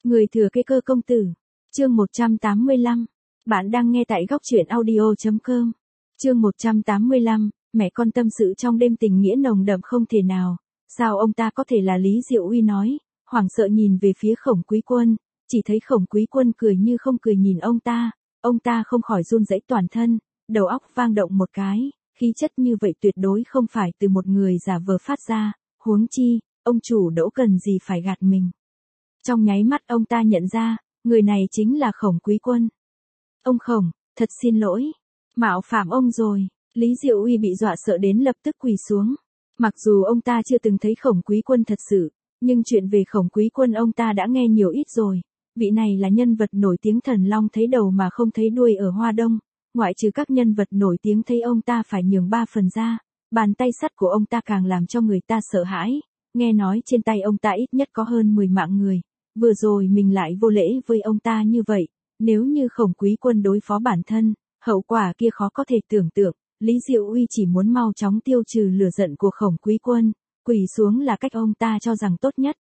Người thừa kế cơ công tử. Chương 185. Bạn đang nghe tại góc truyện audio.com. Chương 185. Mẹ con tâm sự trong đêm tình nghĩa nồng đậm không thể nào. Sao ông ta có thể là Lý Diệu Uy nói, hoảng sợ nhìn về phía Khổng Quý Quân, chỉ thấy Khổng Quý Quân cười như không cười nhìn ông ta không khỏi run rẩy toàn thân, đầu óc vang động một cái, khí chất như vậy tuyệt đối không phải từ một người giả vờ phát ra, huống chi, ông chủ Đỗ cần gì phải gạt mình. Trong nháy mắt ông ta nhận ra, người này chính là Khổng Quý Quân. Ông Khổng, thật xin lỗi, mạo phạm ông rồi. Lý Diệu Uy bị dọa sợ đến lập tức quỳ xuống. Mặc dù ông ta chưa từng thấy Khổng Quý Quân thật sự, nhưng chuyện về Khổng Quý Quân ông ta đã nghe nhiều ít rồi. Vị này là nhân vật nổi tiếng thần long thấy đầu mà không thấy đuôi ở Hoa Đông, ngoại trừ các nhân vật nổi tiếng thấy ông ta phải nhường 3 phần ra, bàn tay sắt của ông ta càng làm cho người ta sợ hãi, nghe nói trên tay ông ta ít nhất có hơn 10 mạng người, vừa rồi mình lại vô lễ với ông ta như vậy, nếu như Khổng Quý Quân đối phó bản thân, hậu quả kia khó có thể tưởng tượng. Lý Diệu Uy chỉ muốn mau chóng tiêu trừ lửa giận của Khổng Quý Quân, quỳ xuống là cách ông ta cho rằng tốt nhất.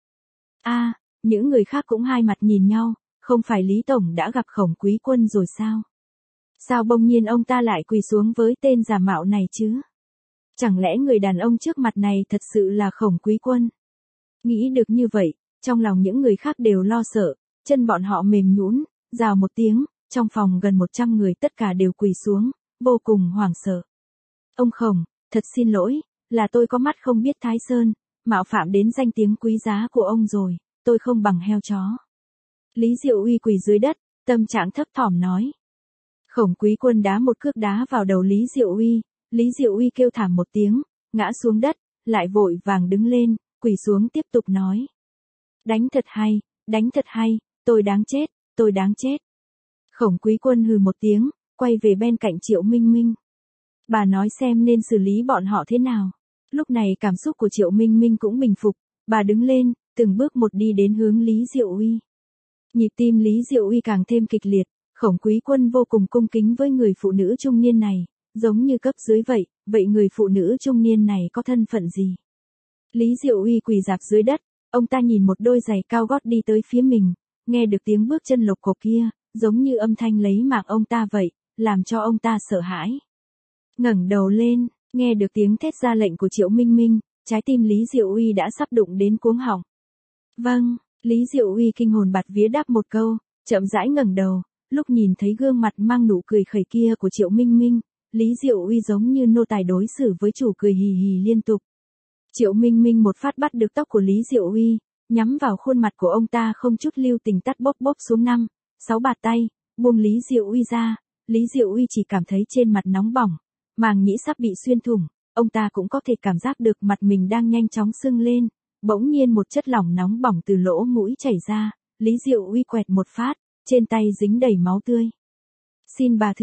Những người khác cũng hai mặt nhìn nhau, không phải Lý Tổng đã gặp Khổng Quý Quân rồi sao? Sao bỗng nhiên ông ta lại quỳ xuống với tên giả mạo này chứ? Chẳng lẽ người đàn ông trước mặt này thật sự là Khổng Quý Quân? Nghĩ được như vậy, trong lòng những người khác đều lo sợ, chân bọn họ mềm nhũn, rào một tiếng, trong phòng gần 100 người tất cả đều quỳ xuống, vô cùng hoảng sợ. Ông Khổng, thật xin lỗi, là tôi có mắt không biết Thái Sơn, mạo phạm đến danh tiếng quý giá của ông rồi, tôi không bằng heo chó. Lý Diệu Uy quỳ dưới đất, tâm trạng thấp thỏm nói. Khổng Quý Quân đá một cước đá vào đầu Lý Diệu Uy kêu thảm một tiếng, ngã xuống đất, lại vội vàng đứng lên, quỳ xuống tiếp tục nói. Đánh thật hay, tôi đáng chết. Khổng Quý Quân hừ một tiếng, quay về bên cạnh Triệu Minh Minh. Bà nói xem nên xử lý bọn họ thế nào. Lúc này cảm xúc của Triệu Minh Minh cũng bình phục, bà đứng lên, từng bước một đi đến hướng Lý Diệu Uy. Nhịp tim Lý Diệu Uy càng thêm kịch liệt, Khổng Quý Quân vô cùng cung kính với người phụ nữ trung niên này, giống như cấp dưới vậy người phụ nữ trung niên này có thân phận gì? Lý Diệu Uy quỳ rạp dưới đất, ông ta nhìn một đôi giày cao gót đi tới phía mình, nghe được tiếng bước chân lộc cộc kia, giống như âm thanh lấy mạng ông ta vậy, làm cho ông ta sợ hãi. Ngẩng đầu lên, nghe được tiếng thét ra lệnh của Triệu Minh Minh, trái tim Lý Diệu Uy đã sắp đụng đến cuống họng. Vâng, Lý Diệu Uy kinh hồn bạt vía đáp một câu, chậm rãi ngẩng đầu, lúc nhìn thấy gương mặt mang nụ cười khẩy kia của Triệu Minh Minh, Lý Diệu Uy giống như nô tài đối xử với chủ cười hì hì liên tục. Triệu Minh Minh một phát bắt được tóc của Lý Diệu Uy, nhắm vào khuôn mặt của ông ta không chút lưu tình tát bóp xuống 5-6 bạt tay, buông Lý Diệu Uy ra, Lý Diệu Uy chỉ cảm thấy trên mặt nóng bỏng, màng nhĩ sắp bị xuyên thủng, ông ta cũng có thể cảm giác được mặt mình đang nhanh chóng sưng lên, bỗng nhiên một chất lỏng nóng bỏng từ lỗ mũi chảy ra, Lý Diệu Uy quẹt một phát, trên tay dính đầy máu tươi. Xin bà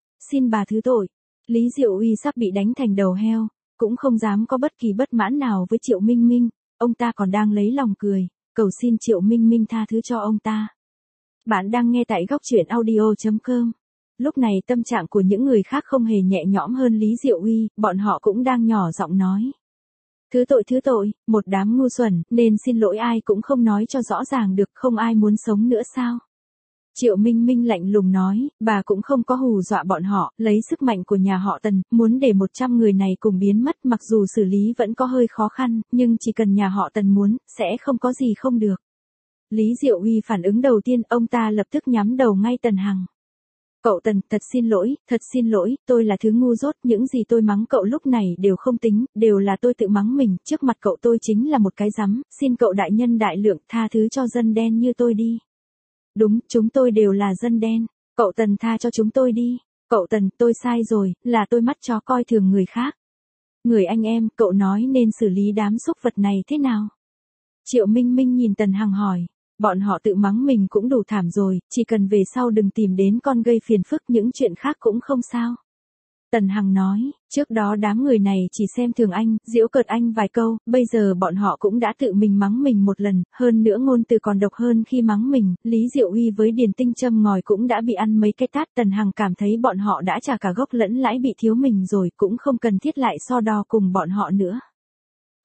thứ tội, Lý Diệu Uy sắp bị đánh thành đầu heo, cũng không dám có bất kỳ bất mãn nào với Triệu Minh Minh, ông ta còn đang lấy lòng cười, cầu xin Triệu Minh Minh tha thứ cho ông ta. Bạn đang nghe tại góc truyện audio.com. Lúc này tâm trạng của những người khác không hề nhẹ nhõm hơn Lý Diệu Uy, bọn họ cũng đang nhỏ giọng nói. Thứ tội, một đám ngu xuẩn, nên xin lỗi ai cũng không nói cho rõ ràng được, không ai muốn sống nữa sao? Triệu Minh Minh lạnh lùng nói, bà cũng không có hù dọa bọn họ, lấy sức mạnh của nhà họ Tần, muốn để 100 người này cùng biến mất, mặc dù xử lý vẫn có hơi khó khăn, nhưng chỉ cần nhà họ Tần muốn, sẽ không có gì không được. Lý Diệu Uy phản ứng đầu tiên, ông ta lập tức nhắm đầu ngay Tần Hằng. Cậu Tần, thật xin lỗi, tôi là thứ ngu dốt, những gì tôi mắng cậu lúc này đều không tính, đều là tôi tự mắng mình, trước mặt cậu tôi chính là một cái rắm, xin cậu đại nhân đại lượng, tha thứ cho dân đen như tôi đi. Đúng, chúng tôi đều là dân đen, cậu Tần tha cho chúng tôi đi, cậu Tần, tôi sai rồi, là tôi mắt chó coi thường người khác. Người anh em, cậu nói nên xử lý đám súc vật này thế nào? Triệu Minh Minh nhìn Tần Hằng hỏi. Bọn họ tự mắng mình cũng đủ thảm rồi, chỉ cần về sau đừng tìm đến con gây phiền phức, những chuyện khác cũng không sao. Tần Hằng nói, trước đó đám người này chỉ xem thường anh, giễu cợt anh vài câu, bây giờ bọn họ cũng đã tự mình mắng mình một lần, hơn nữa ngôn từ còn độc hơn khi mắng mình, Lý Diệu Uy với Điền Tinh châm ngòi cũng đã bị ăn mấy cái tát. Tần Hằng cảm thấy bọn họ đã trả cả gốc lẫn lãi bị thiếu mình rồi, cũng không cần thiết lại so đo cùng bọn họ nữa.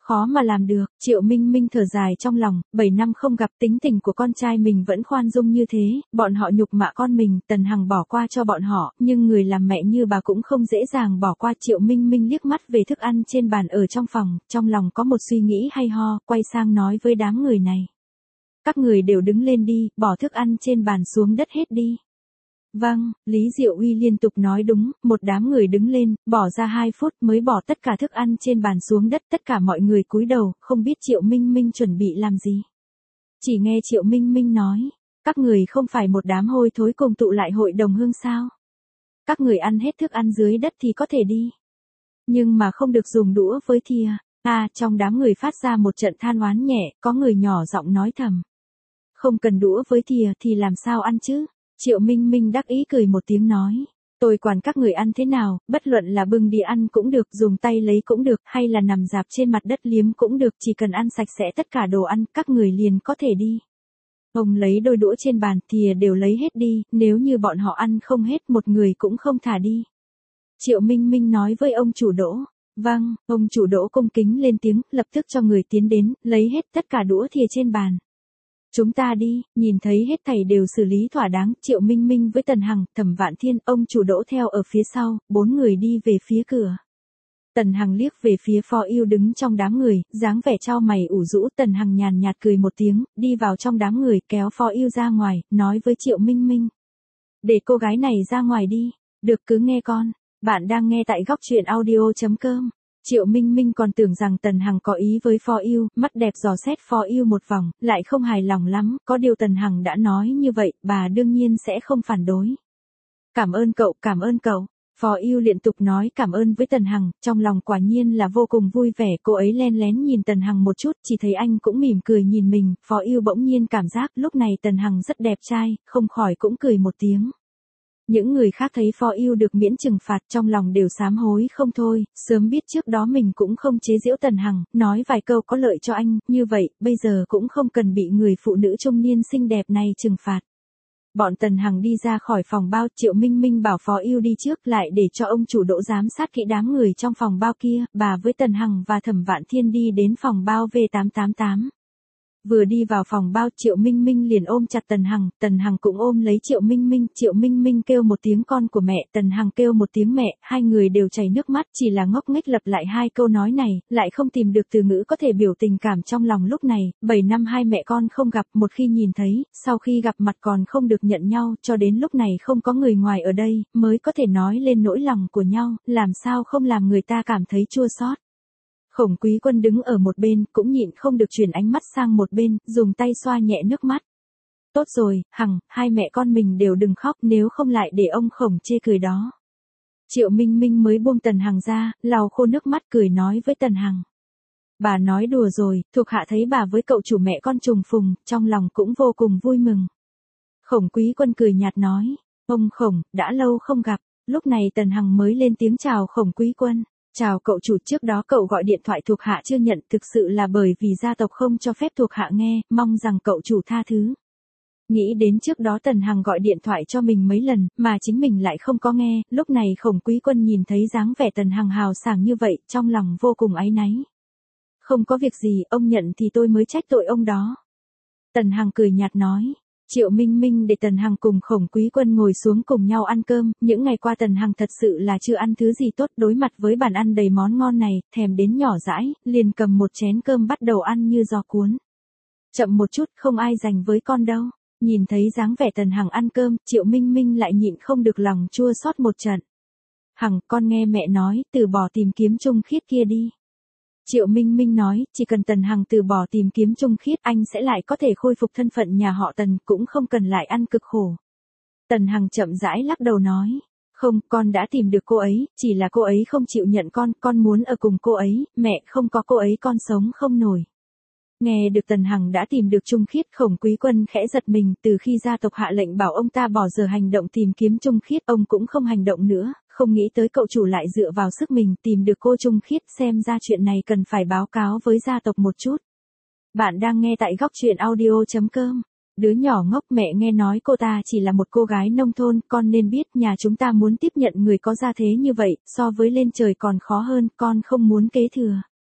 Khó mà làm được, Triệu Minh Minh thở dài trong lòng, 7 năm không gặp tính tình của con trai mình vẫn khoan dung như thế, bọn họ nhục mạ con mình, Tần Hằng bỏ qua cho bọn họ, nhưng người làm mẹ như bà cũng không dễ dàng bỏ qua. Triệu Minh Minh liếc mắt về thức ăn trên bàn ở trong phòng, trong lòng có một suy nghĩ hay ho, quay sang nói với đám người này. Các người đều đứng lên đi, bỏ thức ăn trên bàn xuống đất hết đi. Vâng, Lý Diệu Uy liên tục nói đúng, một đám người đứng lên, bỏ ra 2 phút mới bỏ tất cả thức ăn trên bàn xuống đất, tất cả mọi người cúi đầu, không biết Triệu Minh Minh chuẩn bị làm gì. Chỉ nghe Triệu Minh Minh nói, các người không phải một đám hôi thối cùng tụ lại hội đồng hương sao? Các người ăn hết thức ăn dưới đất thì có thể đi. Nhưng mà không được dùng đũa với thìa. Trong đám người phát ra một trận than oán nhẹ, có người nhỏ giọng nói thầm. Không cần đũa với thìa thì làm sao ăn chứ? Triệu Minh Minh đắc ý cười một tiếng nói. Tôi quản các người ăn thế nào, bất luận là bưng đi ăn cũng được, dùng tay lấy cũng được, hay là nằm dạp trên mặt đất liếm cũng được, chỉ cần ăn sạch sẽ tất cả đồ ăn, các người liền có thể đi. Ông lấy đôi đũa trên bàn, thìa đều lấy hết đi, nếu như bọn họ ăn không hết một người cũng không thả đi. Triệu Minh Minh nói với ông chủ Đỗ. Vâng, ông chủ Đỗ cung kính lên tiếng, lập tức cho người tiến đến, lấy hết tất cả đũa thìa trên bàn. Chúng ta đi, nhìn thấy hết thảy đều xử lý thỏa đáng, Triệu Minh Minh với Tần Hằng, Thẩm Vạn Thiên, ông chủ Đỗ theo ở phía sau, 4 người đi về phía cửa. Tần Hằng liếc về phía Phó Ưu đứng trong đám người, dáng vẻ chau mày ủ rũ, Tần Hằng nhàn nhạt cười một tiếng, đi vào trong đám người, kéo Phó Ưu ra ngoài, nói với Triệu Minh Minh. Để cô gái này ra ngoài đi, được cứ nghe con, bạn đang nghe tại góc truyện audio.com. Triệu Minh Minh còn tưởng rằng Tần Hằng có ý với Phó Ưu, mắt đẹp dò xét Phó Ưu một vòng, lại không hài lòng lắm, có điều Tần Hằng đã nói như vậy, bà đương nhiên sẽ không phản đối. Cảm ơn cậu, cảm ơn cậu. Phó Ưu liên tục nói cảm ơn với Tần Hằng, trong lòng quả nhiên là vô cùng vui vẻ, cô ấy len lén nhìn Tần Hằng một chút, chỉ thấy anh cũng mỉm cười nhìn mình, Phó Ưu bỗng nhiên cảm giác lúc này Tần Hằng rất đẹp trai, không khỏi cũng cười một tiếng. Những người khác thấy Phó Ưu được miễn trừng phạt trong lòng đều sám hối không thôi, sớm biết trước đó mình cũng không chế giễu Tần Hằng, nói vài câu có lợi cho anh, như vậy, bây giờ cũng không cần bị người phụ nữ trung niên xinh đẹp này trừng phạt. Bọn Tần Hằng đi ra khỏi phòng bao, Triệu Minh Minh bảo Phó Ưu đi trước lại để cho ông chủ Đỗ giám sát kỹ đám người trong phòng bao kia, bà với Tần Hằng và Thẩm Vạn Thiên đi đến phòng bao V888. Vừa đi vào phòng bao, Triệu Minh Minh liền ôm chặt Tần Hằng cũng ôm lấy Triệu Minh Minh kêu một tiếng con của mẹ, Tần Hằng kêu một tiếng mẹ, hai người đều chảy nước mắt, chỉ là ngốc nghếch lặp lại hai câu nói này, lại không tìm được từ ngữ có thể biểu tình cảm trong lòng lúc này, 7 năm hai mẹ con không gặp, một khi nhìn thấy, sau khi gặp mặt còn không được nhận nhau, cho đến lúc này không có người ngoài ở đây, mới có thể nói lên nỗi lòng của nhau, làm sao không làm người ta cảm thấy chua xót. Khổng Quý Quân đứng ở một bên, cũng nhịn không được chuyển ánh mắt sang một bên, dùng tay xoa nhẹ nước mắt. Tốt rồi, Hằng, hai mẹ con mình đều đừng khóc, nếu không lại để ông Khổng chê cười đó. Triệu Minh Minh mới buông Tần Hằng ra, lau khô nước mắt cười nói với Tần Hằng. Bà nói đùa rồi, thuộc hạ thấy bà với cậu chủ mẹ con trùng phùng, trong lòng cũng vô cùng vui mừng. Khổng Quý Quân cười nhạt nói, ông Khổng, đã lâu không gặp, lúc này Tần Hằng mới lên tiếng chào Khổng Quý Quân. Chào cậu chủ, trước đó cậu gọi điện thoại thuộc hạ chưa nhận, thực sự là bởi vì gia tộc không cho phép thuộc hạ nghe, mong rằng cậu chủ tha thứ. Nghĩ đến trước đó Tần Hằng gọi điện thoại cho mình mấy lần, mà chính mình lại không có nghe, lúc này Khổng Quý Quân nhìn thấy dáng vẻ Tần Hằng hào sảng như vậy, trong lòng vô cùng áy náy. Không có việc gì, ông nhận thì tôi mới trách tội ông đó. Tần Hằng cười nhạt nói. Triệu Minh Minh để Tần Hằng cùng Khổng Quý Quân ngồi xuống cùng nhau ăn cơm, những ngày qua Tần Hằng thật sự là chưa ăn thứ gì tốt, đối mặt với bàn ăn đầy món ngon này, thèm đến nhỏ dãi, liền cầm một chén cơm bắt đầu ăn như gió cuốn. Chậm một chút, không ai giành với con đâu. Nhìn thấy dáng vẻ Tần Hằng ăn cơm, Triệu Minh Minh lại nhịn không được lòng chua xót một trận. Hằng, con nghe mẹ nói, từ bỏ tìm kiếm Trung Khiết kia đi. Triệu Minh Minh nói, chỉ cần Tần Hằng từ bỏ tìm kiếm Trung Khiết, anh sẽ lại có thể khôi phục thân phận nhà họ Tần, cũng không cần lại ăn cực khổ. Tần Hằng chậm rãi lắc đầu nói, không, con đã tìm được cô ấy, chỉ là cô ấy không chịu nhận con muốn ở cùng cô ấy, mẹ không có cô ấy con sống không nổi. Nghe được Tần Hằng đã tìm được Trung Khiết, Khổng Quý Quân khẽ giật mình, từ khi gia tộc hạ lệnh bảo ông ta bỏ giờ hành động tìm kiếm Trung Khiết, ông cũng không hành động nữa, không nghĩ tới cậu chủ lại dựa vào sức mình tìm được cô Trung Khiết, xem ra chuyện này cần phải báo cáo với gia tộc một chút. Bạn đang nghe tại góc truyện audio.com. Đứa nhỏ ngốc, mẹ nghe nói cô ta chỉ là một cô gái nông thôn, con nên biết nhà chúng ta muốn tiếp nhận người có gia thế như vậy, so với lên trời còn khó hơn, con không muốn kế thừa.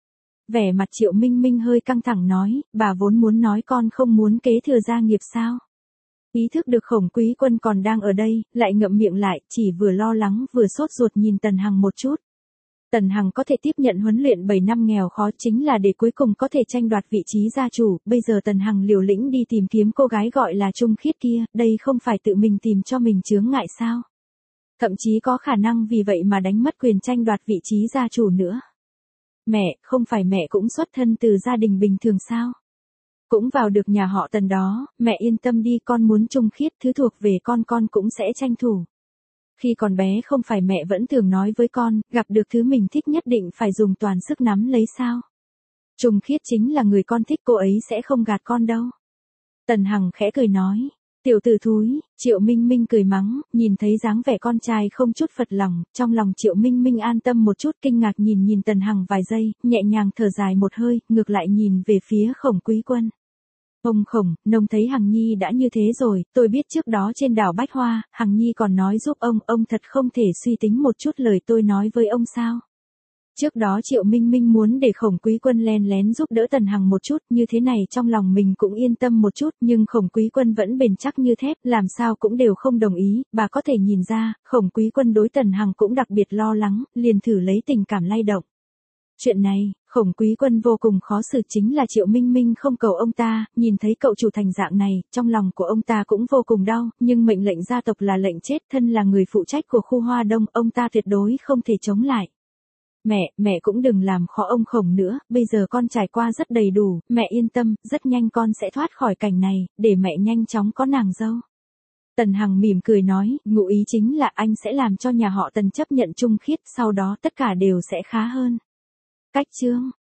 Vẻ mặt Triệu Minh Minh hơi căng thẳng nói, bà vốn muốn nói con không muốn kế thừa gia nghiệp sao. Ý thức được Khổng Quý Quân còn đang ở đây, lại ngậm miệng lại, chỉ vừa lo lắng vừa sốt ruột nhìn Tần Hằng một chút. Tần Hằng có thể tiếp nhận huấn luyện 7 năm nghèo khó chính là để cuối cùng có thể tranh đoạt vị trí gia chủ, bây giờ Tần Hằng liều lĩnh đi tìm kiếm cô gái gọi là Trung Khiết kia, đây không phải tự mình tìm cho mình chướng ngại sao? Thậm chí có khả năng vì vậy mà đánh mất quyền tranh đoạt vị trí gia chủ nữa. Mẹ, không phải mẹ cũng xuất thân từ gia đình bình thường sao? Cũng vào được nhà họ Tần đó, mẹ yên tâm đi, con muốn Trung Khiết, thứ thuộc về con cũng sẽ tranh thủ. Khi còn bé không phải mẹ vẫn thường nói với con, gặp được thứ mình thích nhất định phải dùng toàn sức nắm lấy sao? Trung Khiết chính là người con thích, cô ấy sẽ không gạt con đâu. Tần Hằng khẽ cười nói, tiểu tử thúi. Triệu Minh Minh cười mắng, nhìn thấy dáng vẻ con trai không chút phật lòng, trong lòng Triệu Minh Minh an tâm một chút, kinh ngạc nhìn Tần Hằng vài giây, nhẹ nhàng thở dài một hơi, ngược lại nhìn về phía Khổng Quý Quân. Ông Khổng, nông thấy Hằng Nhi đã như thế rồi, tôi biết trước đó trên đảo Bách Hoa, Hằng Nhi còn nói giúp ông thật không thể suy tính một chút lời tôi nói với ông sao. Trước đó Triệu Minh Minh muốn để Khổng Quý Quân len lén giúp đỡ Tần Hằng một chút, như thế này trong lòng mình cũng yên tâm một chút, nhưng Khổng Quý Quân vẫn bền chắc như thép, làm sao cũng đều không đồng ý, bà có thể nhìn ra, Khổng Quý Quân đối Tần Hằng cũng đặc biệt lo lắng, liền thử lấy tình cảm lay động. Chuyện này, Khổng Quý Quân vô cùng khó xử, chính là Triệu Minh Minh không cầu ông ta, nhìn thấy cậu chủ thành dạng này, trong lòng của ông ta cũng vô cùng đau, nhưng mệnh lệnh gia tộc là lệnh chết, thân là người phụ trách của khu Hoa Đông, ông ta tuyệt đối không thể chống lại. Mẹ cũng đừng làm khó ông Khổng nữa, bây giờ con trải qua rất đầy đủ, mẹ yên tâm, rất nhanh con sẽ thoát khỏi cảnh này, để mẹ nhanh chóng có nàng dâu. Tần Hằng mỉm cười nói, ngụ ý chính là anh sẽ làm cho nhà họ Tần chấp nhận Trung Khiết, sau đó tất cả đều sẽ khá hơn. Cách chương